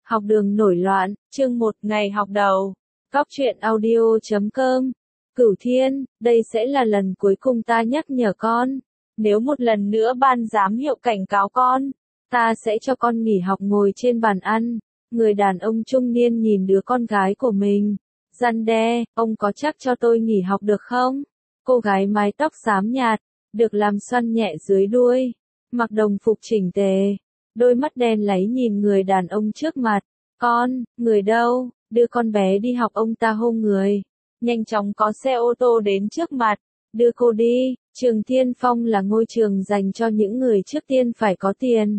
Học đường nổi loạn, chương 1 ngày học đầu. Góc truyện audio.com. Cửu Thiên, đây sẽ là lần cuối cùng ta nhắc nhở con. Nếu một lần nữa ban giám hiệu cảnh cáo con, ta sẽ cho con nghỉ học ngồi trên bàn ăn. Người đàn ông trung niên nhìn đứa con gái của mình. Răn đe, ông có chắc cho tôi nghỉ học được không? Cô gái mái tóc xám nhạt, được làm xoăn nhẹ dưới đuôi, mặc đồng phục chỉnh tề. Đôi mắt đen láy nhìn người đàn ông trước mặt. Con, người đâu, đưa con bé đi học, ông ta hô người. Nhanh chóng có xe ô tô đến trước mặt, đưa cô đi. Trường Thiên Phong là ngôi trường dành cho những người trước tiên phải có tiền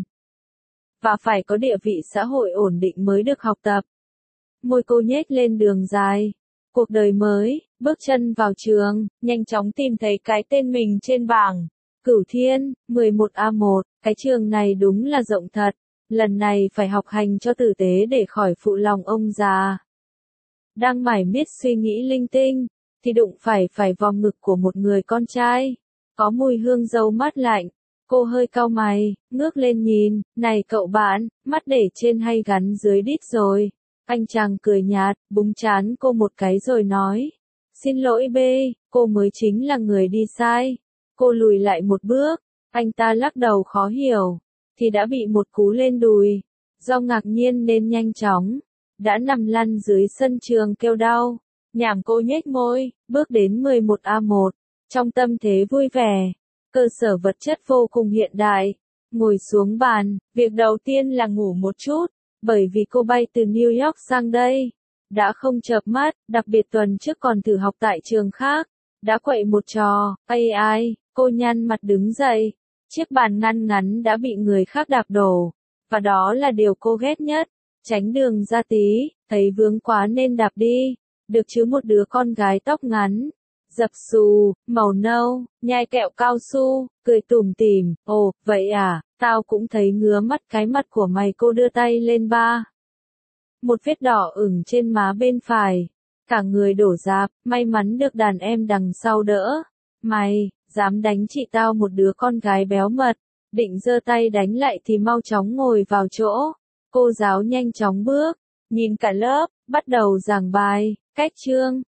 và phải có địa vị xã hội ổn định mới được học tập. Môi cô nhếch lên đường dài. Cuộc đời mới, bước chân vào trường, nhanh chóng tìm thấy cái tên mình trên bảng. Cửu Thiên, 11A1, cái trường này đúng là rộng thật. Lần này phải học hành cho tử tế để khỏi phụ lòng ông già. Đang mải miết suy nghĩ linh tinh, thì đụng phải vòng ngực của một người con trai. Có mùi hương dâu mát lạnh. Cô hơi cau mày, ngước lên nhìn, này cậu bạn, mắt để trên hay gắn dưới đít rồi. Anh chàng cười nhạt, búng trán cô một cái rồi nói. Xin lỗi bê, cô mới chính là người đi sai. Cô lùi lại một bước, anh ta lắc đầu khó hiểu, thì đã bị một cú lên đùi. Do ngạc nhiên nên nhanh chóng, đã nằm lăn dưới sân trường kêu đau. Nhảm cô nhếch môi, bước đến 11A1, trong tâm thế vui vẻ. Cơ sở vật chất vô cùng hiện đại. Ngồi xuống bàn, việc đầu tiên là ngủ một chút, bởi vì cô bay từ New York sang đây. Đã không chợp mắt, đặc biệt tuần trước còn thử học tại trường khác. Đã quậy một trò, AI, cô nhăn mặt đứng dậy. Chiếc bàn ngăn ngắn đã bị người khác đạp đổ. Và đó là điều cô ghét nhất. Tránh đường ra tí, thấy vướng quá nên đạp đi. Được chứ, một đứa con gái tóc ngắn, dập xù, màu nâu, nhai kẹo cao su, cười tủm tỉm. Ồ, vậy à, tao cũng thấy ngứa mắt cái mặt của mày. Cô đưa tay lên ba. Một vết đỏ ửng trên má bên phải. Cả người đổ rạp, may mắn được đàn em đằng sau đỡ. Mày, dám đánh chị tao, một đứa con gái béo mật. Định giơ tay đánh lại thì mau chóng ngồi vào chỗ. Cô giáo nhanh chóng bước, nhìn cả lớp, bắt đầu giảng bài, cách chương.